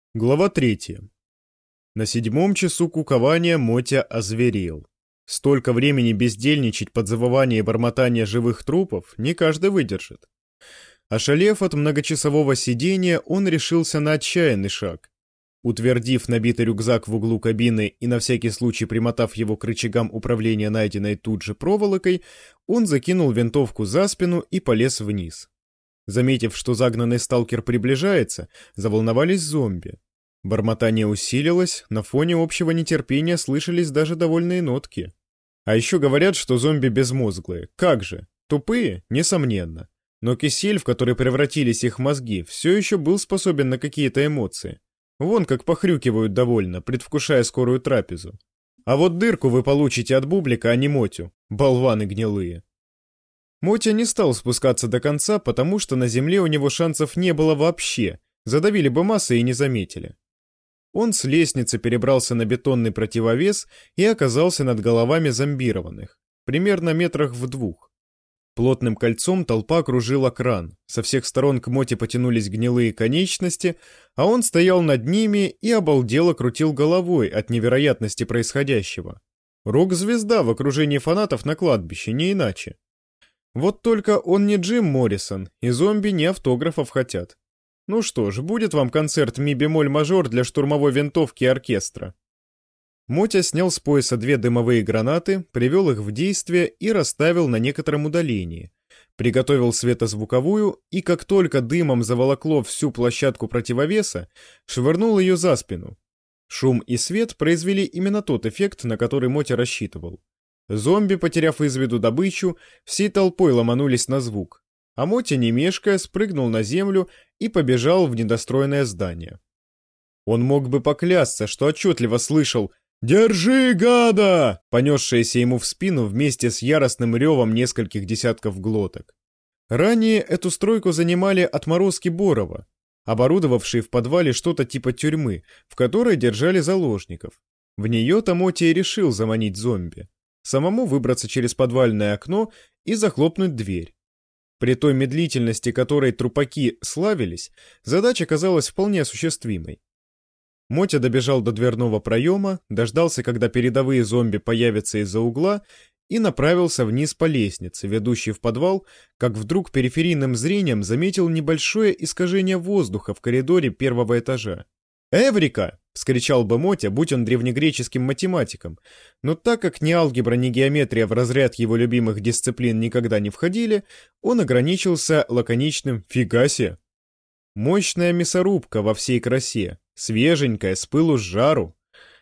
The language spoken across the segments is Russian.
Глава 3. На 7-м часу кукования Мотя озверел. Столько времени бездельничать под завывание и бормотание живых трупов не каждый выдержит. Ошалев от многочасового сидения, он решился на отчаянный шаг. Утвердив набитый рюкзак в углу кабины и на всякий случай примотав его к рычагам управления найденной тут же проволокой, он закинул винтовку за спину и полез вниз. Заметив, что загнанный сталкер приближается, заволновались зомби. Бормотание усилилось, на фоне общего нетерпения слышались даже довольные нотки. А еще говорят, что зомби безмозглые. Как же? Тупые? Несомненно. Но кисель, в который превратились их мозги, все еще был способен на какие-то эмоции. Вон как похрюкивают довольно, предвкушая скорую трапезу. А вот дырку вы получите от бублика, а не Мотю, болваны гнилые. Мотя не стал спускаться до конца, потому что на земле у него шансов не было вообще, задавили бы массы и не заметили. Он с лестницы перебрался на бетонный противовес и оказался над головами зомбированных, примерно метрах в 2. Плотным кольцом толпа окружила кран, со всех сторон к Моте потянулись гнилые конечности, а он стоял над ними и обалдело крутил головой от невероятности происходящего. Рок-звезда в окружении фанатов на кладбище, не иначе. Вот только он не Джим Моррисон, и зомби не автографов хотят. Ну что ж, будет вам концерт ми-бемоль-мажор для штурмовой винтовки и оркестра. Мотя снял с пояса 2 дымовые гранаты, привел их в действие и расставил на некотором удалении. Приготовил светозвуковую и, как только дымом заволокло всю площадку противовеса, швырнул ее за спину. Шум и свет произвели именно тот эффект, на который Мотя рассчитывал. Зомби, потеряв из виду добычу, всей толпой ломанулись на звук, а Мотя, не мешкая, спрыгнул на землю и побежал в недостроенное здание. Он мог бы поклясться, что отчетливо слышал «Держи, гада!», понесшееся ему в спину вместе с яростным ревом нескольких десятков глоток. Ранее эту стройку занимали отморозки Борова, оборудовавшие в подвале что-то типа тюрьмы, в которой держали заложников. В нее-то Мотя и решил заманить зомби. Самому выбраться через подвальное окно и захлопнуть дверь. При той медлительности, которой трупаки славились, задача казалась вполне осуществимой. Мотя добежал до дверного проема, дождался, когда передовые зомби появятся из-за угла, и направился вниз по лестнице, ведущей в подвал, как вдруг периферийным зрением заметил небольшое искажение воздуха в коридоре 1-го этажа. «Эврика!» — вскричал бы Мотя, будь он древнегреческим математиком, но так как ни алгебра, ни геометрия в разряд его любимых дисциплин никогда не входили, он ограничился лаконичным «фига се!». Мощная мясорубка во всей красе, свеженькая, с пылу с жару.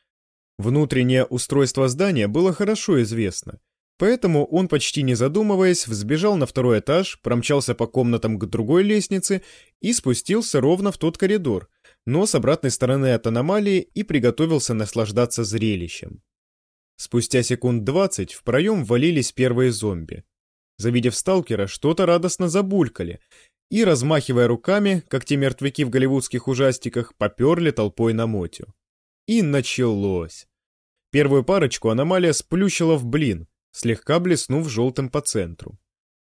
Внутреннее устройство здания было хорошо известно, поэтому он, почти не задумываясь, взбежал на 2-й этаж, промчался по комнатам к другой лестнице и спустился ровно в тот коридор, но с обратной стороны от аномалии, и приготовился наслаждаться зрелищем. Спустя секунд 20 в проем ввалились первые зомби. Завидев сталкера, что-то радостно забулькали и, размахивая руками, как те мертвяки в голливудских ужастиках, поперли толпой на Мотю. И началось. Первую парочку аномалия сплющила в блин, слегка блеснув желтым по центру.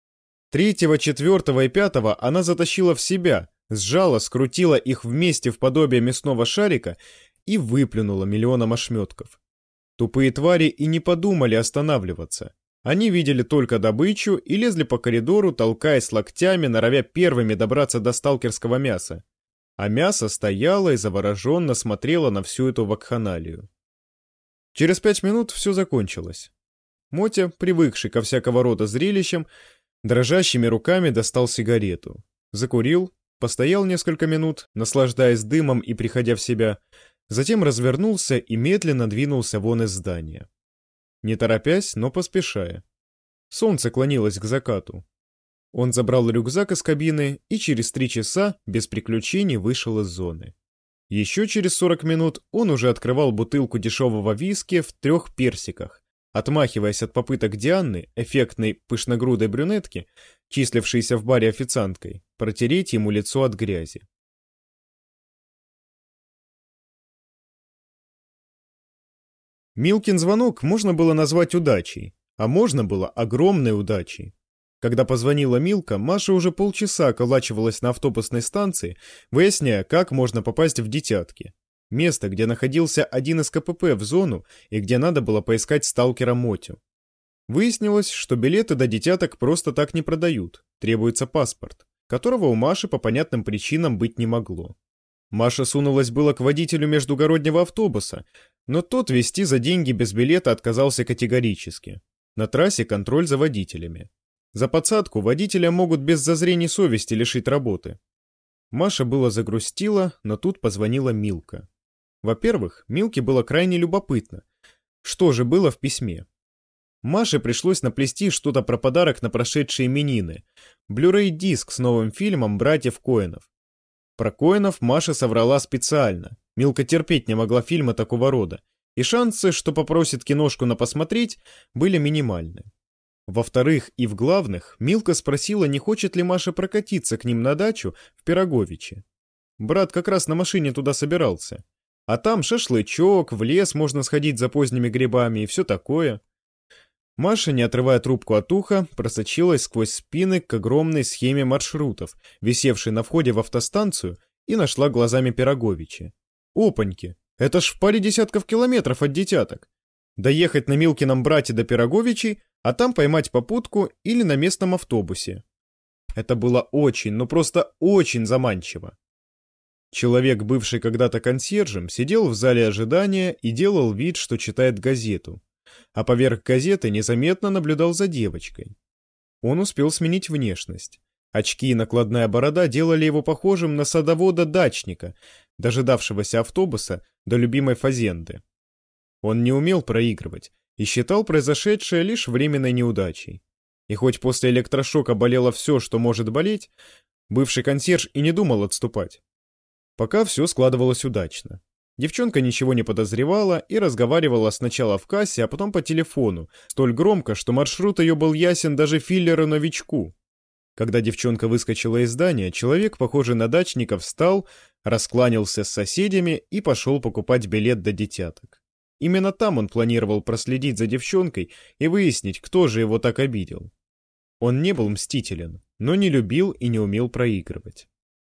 3-го, 4-го и 5-го она затащила в себя, сжала, скрутила их вместе в подобие мясного шарика и выплюнула миллионом ошметков. Тупые твари и не подумали останавливаться. Они видели только добычу и лезли по коридору, толкаясь локтями, норовя первыми добраться до сталкерского мяса. А мясо стояло и завороженно смотрело на всю эту вакханалию. Через 5 минут все закончилось. Мотя, привыкший ко всякого рода зрелищам, дрожащими руками достал сигарету. Закурил, постоял несколько минут, наслаждаясь дымом и приходя в себя, затем развернулся и медленно двинулся вон из здания. Не торопясь, но поспешая. Солнце клонилось к закату. Он забрал рюкзак из кабины и через 3 часа без приключений вышел из зоны. Еще через 40 минут он уже открывал бутылку дешевого виски в 3 персиках, отмахиваясь от попыток Дианы, эффектной пышногрудой брюнетки, числившейся в баре официанткой, протереть ему лицо от грязи. Милкин звонок можно было назвать удачей, а можно было огромной удачей. Когда позвонила Милка, Маша уже полчаса околачивалась на автобусной станции, выясняя, как можно попасть в Детятки. Место, где находился один из КПП в зону и где надо было поискать сталкера Мотю. Выяснилось, что билеты до Детяток просто так не продают, требуется паспорт, которого у Маши по понятным причинам быть не могло. Маша сунулась было к водителю междугороднего автобуса, но тот везти за деньги без билета отказался категорически. На трассе контроль за водителями. За подсадку водителя могут без зазрений совести лишить работы. Маша было загрустила, но тут позвонила Милка. Во-первых, Милке было крайне любопытно, что же было в письме. Маше пришлось наплести что-то про подарок на прошедшие именины. Блю-рей-диск с новым фильмом братьев Коэнов. Про Коэнов Маша соврала специально. Милка терпеть не могла фильма такого рода, и шансы, что попросит киношку на посмотреть, были минимальны. Во-вторых и в главных, Милка спросила, не хочет ли Маша прокатиться к ним на дачу в Пироговиче. Брат как раз на машине туда собирался. А там шашлычок, в лес можно сходить за поздними грибами и все такое. Маша, не отрывая трубку от уха, просочилась сквозь спины к огромной схеме маршрутов, висевшей на входе в автостанцию, и нашла глазами Пироговичи. Опаньки! Это ж в паре десятков километров от Детяток. Доехать на Милкином брате до Пироговичей, а там поймать попутку или на местном автобусе. Это было очень, ну просто очень заманчиво. Человек, бывший когда-то консьержем, сидел в зале ожидания и делал вид, что читает газету. А поверх газеты незаметно наблюдал за девочкой. Он успел сменить внешность. Очки и накладная борода делали его похожим на садовода-дачника, дожидавшегося автобуса до любимой фазенды. Он не умел проигрывать и считал произошедшее лишь временной неудачей. И хоть после электрошока болело все, что может болеть, бывший консьерж и не думал отступать. Пока все складывалось удачно. Девчонка ничего не подозревала и разговаривала сначала в кассе, а потом по телефону, столь громко, что маршрут ее был ясен даже филлеру-новичку. Когда девчонка выскочила из здания, человек, похожий на дачника, встал, раскланялся с соседями и пошел покупать билет до Детяток. Именно там он планировал проследить за девчонкой и выяснить, кто же его так обидел. Он не был мстителен, но не любил и не умел проигрывать.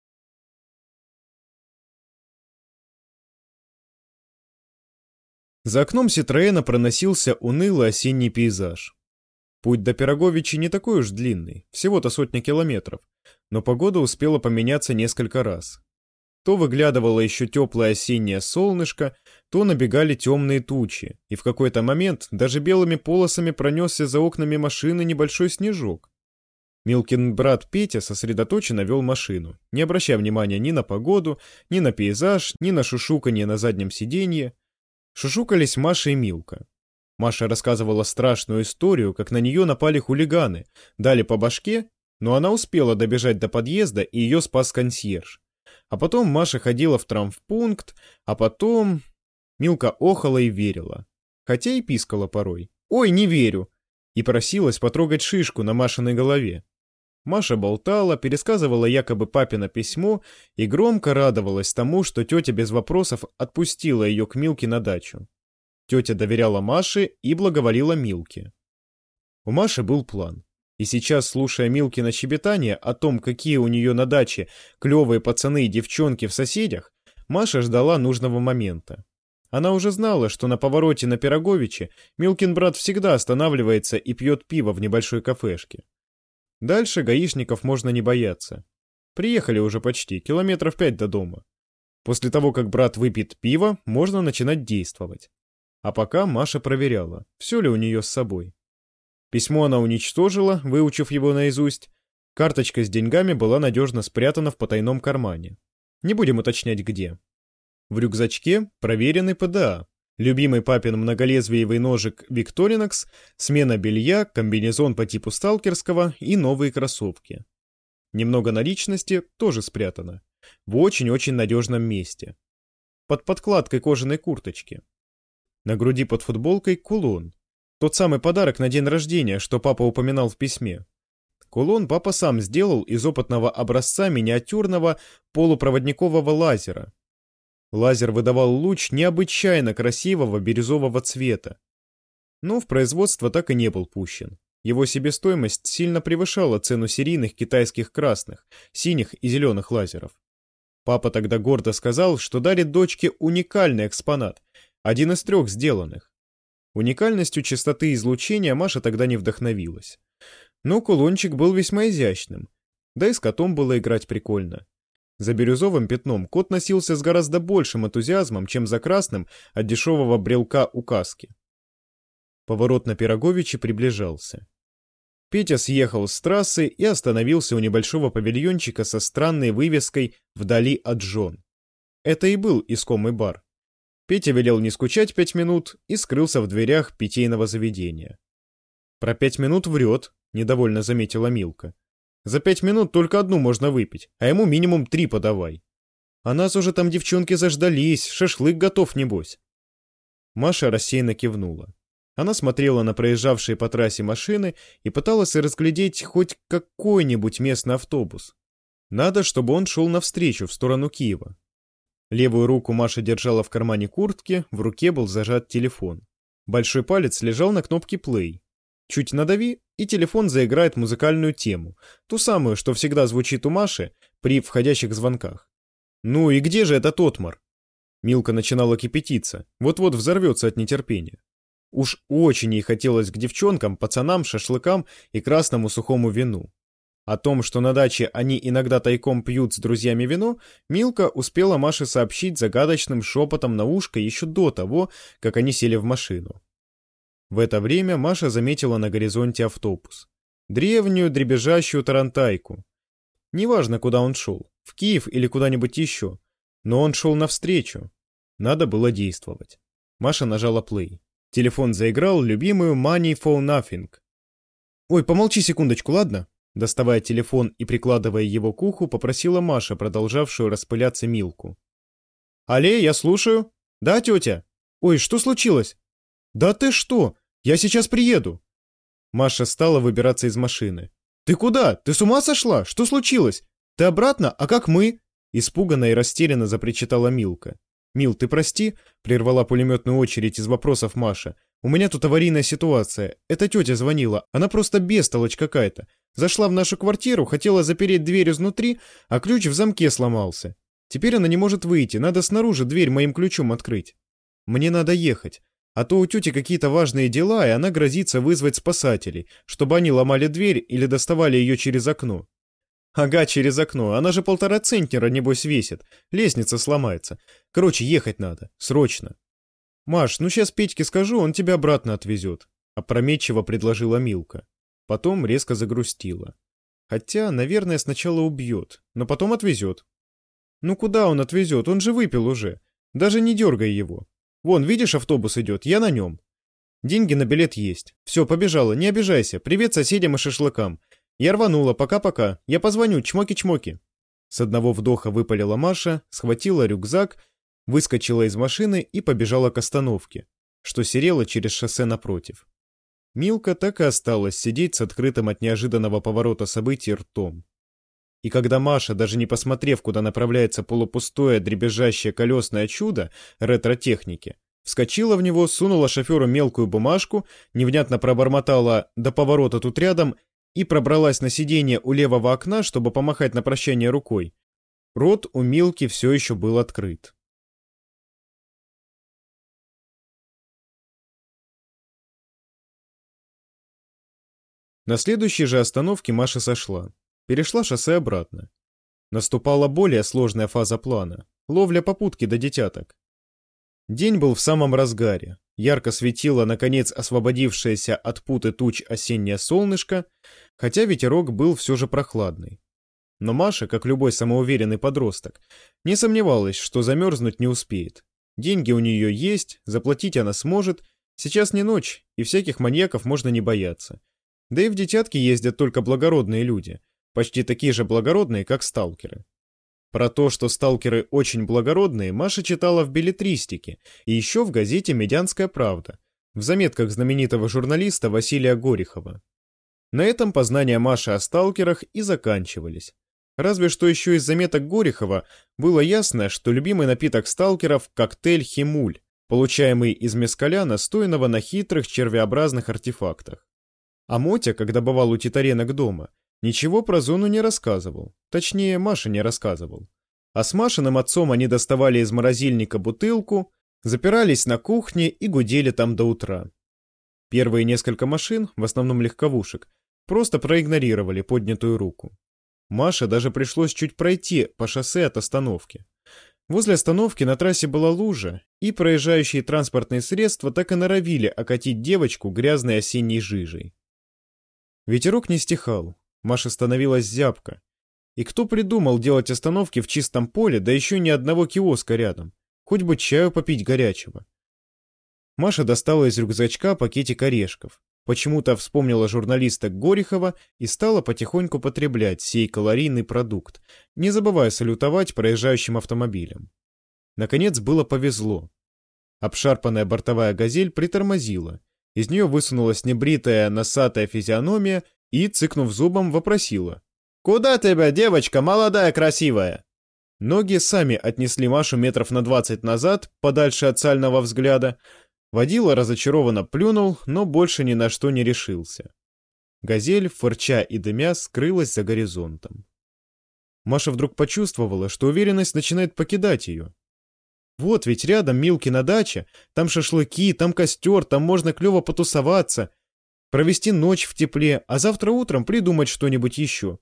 За окном Ситроэна проносился унылый осенний пейзаж. Путь до Пироговичи не такой уж длинный, всего-то 100 километров, но погода успела поменяться несколько раз. То выглядывало еще теплое осеннее солнышко, то набегали темные тучи, и в какой-то момент даже белыми полосами пронесся за окнами машины небольшой снежок. Милкин брат Петя сосредоточенно вел машину, не обращая внимания ни на погоду, ни на пейзаж, ни на шушуканье на заднем сиденье. Шушукались Маша и Милка. Маша рассказывала страшную историю, как на нее напали хулиганы, дали по башке, но она успела добежать до подъезда, и ее спас консьерж. А потом Маша ходила в травмпункт, а потом... Милка охала и верила. Хотя и пискала порой. «Ой, не верю!» И просилась потрогать шишку на Машиной голове. Маша болтала, пересказывала якобы папино письмо и громко радовалась тому, что тетя без вопросов отпустила ее к Милке на дачу. Тетя доверяла Маше и благоволила Милке. У Маши был план. И сейчас, слушая Милкино щебетание о том, какие у нее на даче клевые пацаны и девчонки в соседях, Маша ждала нужного момента. Она уже знала, что на повороте на Пироговиче Милкин брат всегда останавливается и пьет пиво в небольшой кафешке. Дальше гаишников можно не бояться. Приехали уже почти, километров 5 до дома. После того, как брат выпьет пиво, можно начинать действовать. А пока Маша проверяла, все ли у нее с собой. Письмо она уничтожила, выучив его наизусть. Карточка с деньгами была надежно спрятана в потайном кармане. Не будем уточнять, где. В рюкзачке проверенный ПДА, любимый папин многолезвиевый ножик Victorinox, смена белья, комбинезон по типу сталкерского и новые кроссовки. Немного наличности тоже спрятано. В очень-очень надежном месте. Под подкладкой кожаной курточки. На груди под футболкой кулон. Тот самый подарок на день рождения, что папа упоминал в письме. Кулон папа сам сделал из опытного образца миниатюрного полупроводникового лазера. Лазер выдавал луч необычайно красивого бирюзового цвета. Но в производство так и не был пущен. Его себестоимость сильно превышала цену серийных китайских красных, синих и зеленых лазеров. Папа тогда гордо сказал, что дарит дочке уникальный экспонат, один из 3 сделанных. Уникальностью частоты излучения Маша тогда не вдохновилась. Но кулончик был весьма изящным, да и с котом было играть прикольно. За бирюзовым пятном кот носился с гораздо большим энтузиазмом, чем за красным от дешевого брелка указки. Поворот на Пироговиче приближался. Петя съехал с трассы и остановился у небольшого павильончика со странной вывеской «Вдали от жен». Это и был искомый бар. Петя велел не скучать 5 минут и скрылся в дверях питейного заведения. «Про 5 минут врет», — недовольно заметила Милка. «За 5 минут только одну можно выпить, а ему минимум 3 подавай. А нас уже там девчонки заждались, шашлык готов небось». Маша рассеянно кивнула. Она смотрела на проезжавшие по трассе машины и пыталась разглядеть хоть какой-нибудь местный автобус. Надо, чтобы он шел навстречу в сторону Киева. Левую руку Маша держала в кармане куртки, в руке был зажат телефон. Большой палец лежал на кнопке play. Чуть надави, и телефон заиграет музыкальную тему, ту самую, что всегда звучит у Маши при входящих звонках. «Ну и где же этот Отмар?» Милка начинала кипятиться, вот-вот взорвется от нетерпения. Уж очень ей хотелось к девчонкам, пацанам, шашлыкам и красному сухому вину. О том, что на даче они иногда тайком пьют с друзьями вино, Милка успела Маше сообщить загадочным шепотом на ушко еще до того, как они сели в машину. В это время Маша заметила на горизонте автобус. Древнюю дребезжащую тарантайку. Неважно, куда он шел, в Киев или куда-нибудь еще, но он шел навстречу. Надо было действовать. Маша нажала play. Телефон заиграл любимую Money for Nothing. «Ой, помолчи секундочку, ладно?» Доставая телефон и прикладывая его к уху, попросила Маша, продолжавшую распыляться Милку. «Алле, я слушаю. Да, тетя? Ой, что случилось?» «Да ты что? Я сейчас приеду!» Маша стала выбираться из машины. «Ты куда? Ты с ума сошла? Что случилось? Ты обратно? А как мы?» Испуганно и растерянно запричитала Милка. «Мил, ты прости», — прервала пулеметную очередь из вопросов Маша. «У меня тут аварийная ситуация. Эта тетя звонила. Она просто бестолочь какая-то. Зашла в нашу квартиру, хотела запереть дверь изнутри, а ключ в замке сломался. Теперь она не может выйти. Надо снаружи дверь моим ключом открыть. Мне надо ехать. А то у тети какие-то важные дела, и она грозится вызвать спасателей, чтобы они ломали дверь или доставали ее через окно». «Ага, через окно. Она же 1,5 центнера, небось, весит. Лестница сломается. Короче, ехать надо. Срочно». «Маш, ну сейчас Петьке скажу, он тебя обратно отвезет», — опрометчиво предложила Милка. Потом резко загрустила. Хотя, наверное, сначала убьет, но потом отвезет. «Ну куда он отвезет? Он же выпил уже. Даже не дергай его. Вон, видишь, автобус идет, я на нем. Деньги на билет есть. Все, побежала, не обижайся. Привет соседям и шашлыкам. Я рванула, пока-пока. Я позвоню, чмоки-чмоки». С одного вдоха выпалила Маша, схватила рюкзак, выскочила из машины и побежала к остановке, что серела через шоссе напротив. Милка так и осталась сидеть с открытым от неожиданного поворота событий ртом. И когда Маша, даже не посмотрев, куда направляется полупустое дребезжащее колесное чудо ретро-техники, вскочила в него, сунула шоферу мелкую бумажку, невнятно пробормотала «до поворота тут рядом» и пробралась на сиденье у левого окна, чтобы помахать на прощание рукой, рот у Милки все еще был открыт. На следующей же остановке Маша сошла. Перешла шоссе обратно. Наступала более сложная фаза плана — ловля попутки до детяток. День был в самом разгаре. Ярко светило, наконец, освободившееся от путы туч осеннее солнышко, хотя ветерок был все же прохладный. Но Маша, как любой самоуверенный подросток, не сомневалась, что замерзнуть не успеет. Деньги у нее есть, заплатить она сможет, сейчас не ночь, и всяких маньяков можно не бояться. Да и в детятки ездят только благородные люди, почти такие же благородные, как сталкеры. Про то, что сталкеры очень благородные, Маша читала в беллетристике и еще в газете «Медянская правда», в заметках знаменитого журналиста Василия Горехова. На этом познания Маши о сталкерах и заканчивались. Разве что еще из заметок Горехова было ясно, что любимый напиток сталкеров – коктейль «Химуль», получаемый из мескаля, настоянного на хитрых червеобразных артефактах. А Мотя, когда бывал у титаренок дома, ничего про зону не рассказывал. Точнее, Маша не рассказывал. А с Машиным отцом они доставали из морозильника бутылку, запирались на кухне и гудели там до утра. Первые несколько машин, в основном легковушек, просто проигнорировали поднятую руку. Маше даже пришлось чуть пройти по шоссе от остановки. Возле остановки на трассе была лужа, и проезжающие транспортные средства так и норовили окатить девочку грязной осенней жижей. Ветерок не стихал, Маше становилась зябко. И кто придумал делать остановки в чистом поле, да еще ни одного киоска рядом? Хоть бы чаю попить горячего. Маша достала из рюкзачка пакетик орешков. Почему-то вспомнила журналиста Горихова и стала потихоньку потреблять сей калорийный продукт, не забывая салютовать проезжающим автомобилям. Наконец было повезло. Обшарпанная бортовая «Газель» притормозила. Из нее высунулась небритая носатая физиономия и, цыкнув зубом, вопросила: «Куда тебя, девочка, молодая, красивая?» Ноги сами отнесли Машу метров на 20 назад, подальше от сального взгляда. Водила разочарованно плюнул, но больше ни на что не решился. «Газель», фырча и дымя, скрылась за горизонтом. Маша вдруг почувствовала, что уверенность начинает покидать ее. Вот ведь рядом Милкина дача, там шашлыки, там костер, там можно клево потусоваться, провести ночь в тепле, а завтра утром придумать что-нибудь еще.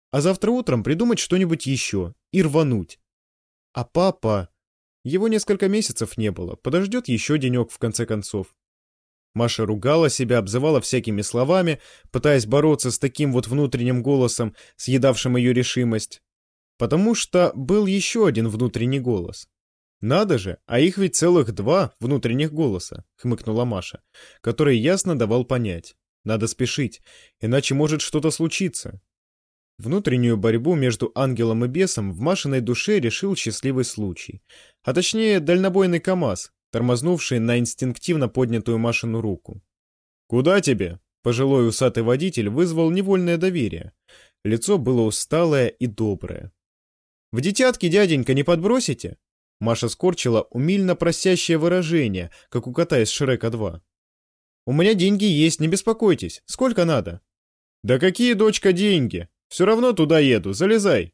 И рвануть. А папа... Его несколько месяцев не было, подождет еще денек в конце концов. Маша ругала себя, обзывала всякими словами, пытаясь бороться с таким вот внутренним голосом, съедавшим ее решимость. Потому что был еще один внутренний голос. «Надо же, а их ведь целых 2 внутренних голоса», — хмыкнула Маша, который ясно давал понять. Надо спешить, иначе может что-то случиться. Внутреннюю борьбу между ангелом и бесом в Машиной душе решил счастливый случай. А точнее, дальнобойный КамАЗ, тормознувший на инстинктивно поднятую Машину руку. «Куда тебе?» — пожилой усатый водитель вызвал невольное доверие. Лицо было усталое и доброе. «В детятки, дяденька, не подбросите?» Маша скорчила умильно просящее выражение, как у кота из Шрека 2. «У меня деньги есть, не беспокойтесь. Сколько надо?» «Да какие, дочка, деньги? Все равно туда еду, залезай!»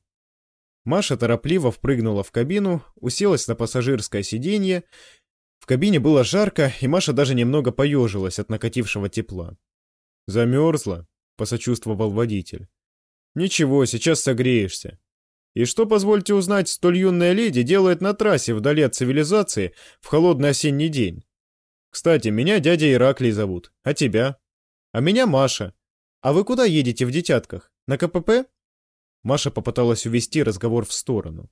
Маша торопливо впрыгнула в кабину, уселась на пассажирское сиденье. В кабине было жарко, и Маша даже немного поежилась от накатившего тепла. «Замерзла?» — посочувствовал водитель. «Ничего, сейчас согреешься. И что, позвольте узнать, столь юная леди делает на трассе вдали от цивилизации в холодный осенний день? Кстати, меня дядя Ираклий зовут, а тебя? А меня Маша. А вы куда едете в детятках? На КПП?» Маша попыталась увести разговор в сторону.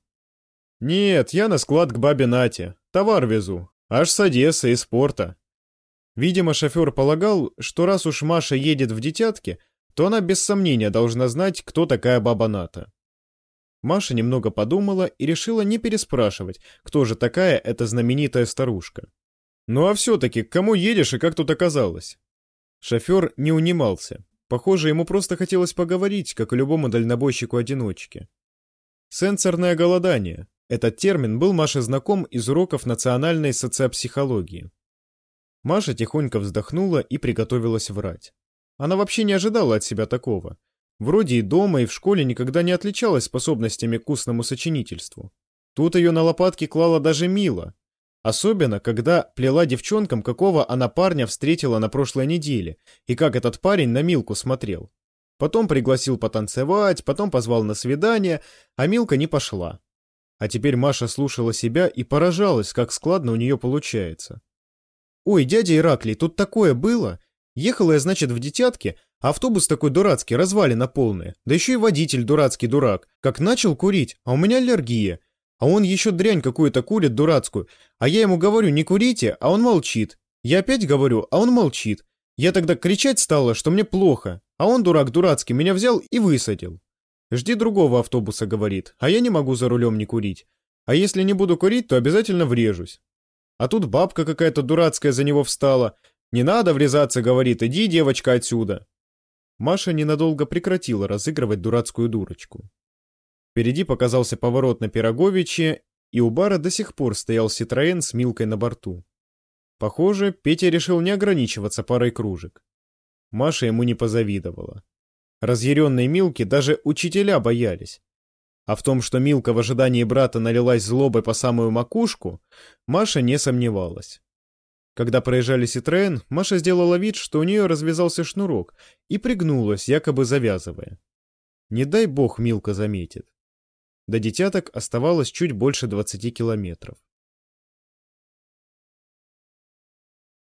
«Нет, я на склад к бабе Нате. Товар везу. Аж с Одессы, из порта». Видимо, шофер полагал, что раз уж Маша едет в детятки, то она без сомнения должна знать, кто такая баба Ната. Маша немного подумала и решила не переспрашивать, кто же такая эта знаменитая старушка. «Ну а все-таки, к кому едешь и как тут оказалось?» Шофер не унимался. Похоже, ему просто хотелось поговорить, как и любому дальнобойщику-одиночке. Сенсорное голодание. Этот термин был Маше знаком из уроков национальной социопсихологии. Маша тихонько вздохнула и приготовилась врать. Она вообще не ожидала от себя такого. Вроде и дома, и в школе никогда не отличалась способностями к устному сочинительству. Тут ее на лопатки клала даже Мила. Особенно, когда плела девчонкам, какого она парня встретила на прошлой неделе, и как этот парень на Милку смотрел. Потом пригласил потанцевать, потом позвал на свидание, а Милка не пошла. А теперь Маша слушала себя и поражалась, как складно у нее получается. «Ой, дядя Ираклий, тут такое было. Ехала я, значит, в детятке, а автобус такой дурацкий, развалина полная. Да еще и водитель дурацкий дурак. Как начал курить, а у меня аллергия. А он еще дрянь какую-то курит дурацкую. А я ему говорю, не курите, а он молчит. Я опять говорю, а он молчит. Я тогда кричать стала, что мне плохо. А он, дурак дурацкий, меня взял и высадил. Жди другого автобуса, говорит, а я не могу за рулем не курить. А если не буду курить, то обязательно врежусь. А тут бабка какая-то дурацкая за него встала. Не надо врезаться, говорит, иди, девочка, отсюда. Маша ненадолго прекратила разыгрывать дурацкую дурочку. Впереди показался поворот на Пироговиче, и у бара до сих пор стоял Ситроен с Милкой на борту. Похоже, Петя решил не ограничиваться парой кружек. Маша ему не позавидовала. Разъяренной Милки даже учителя боялись. А в том, что Милка в ожидании брата налилась злобой по самую макушку, Маша не сомневалась. Когда проезжали Ситроен, Маша сделала вид, что у нее развязался шнурок, и пригнулась, якобы завязывая. Не дай бог Милка заметит. До детяток оставалось чуть больше 20 километров.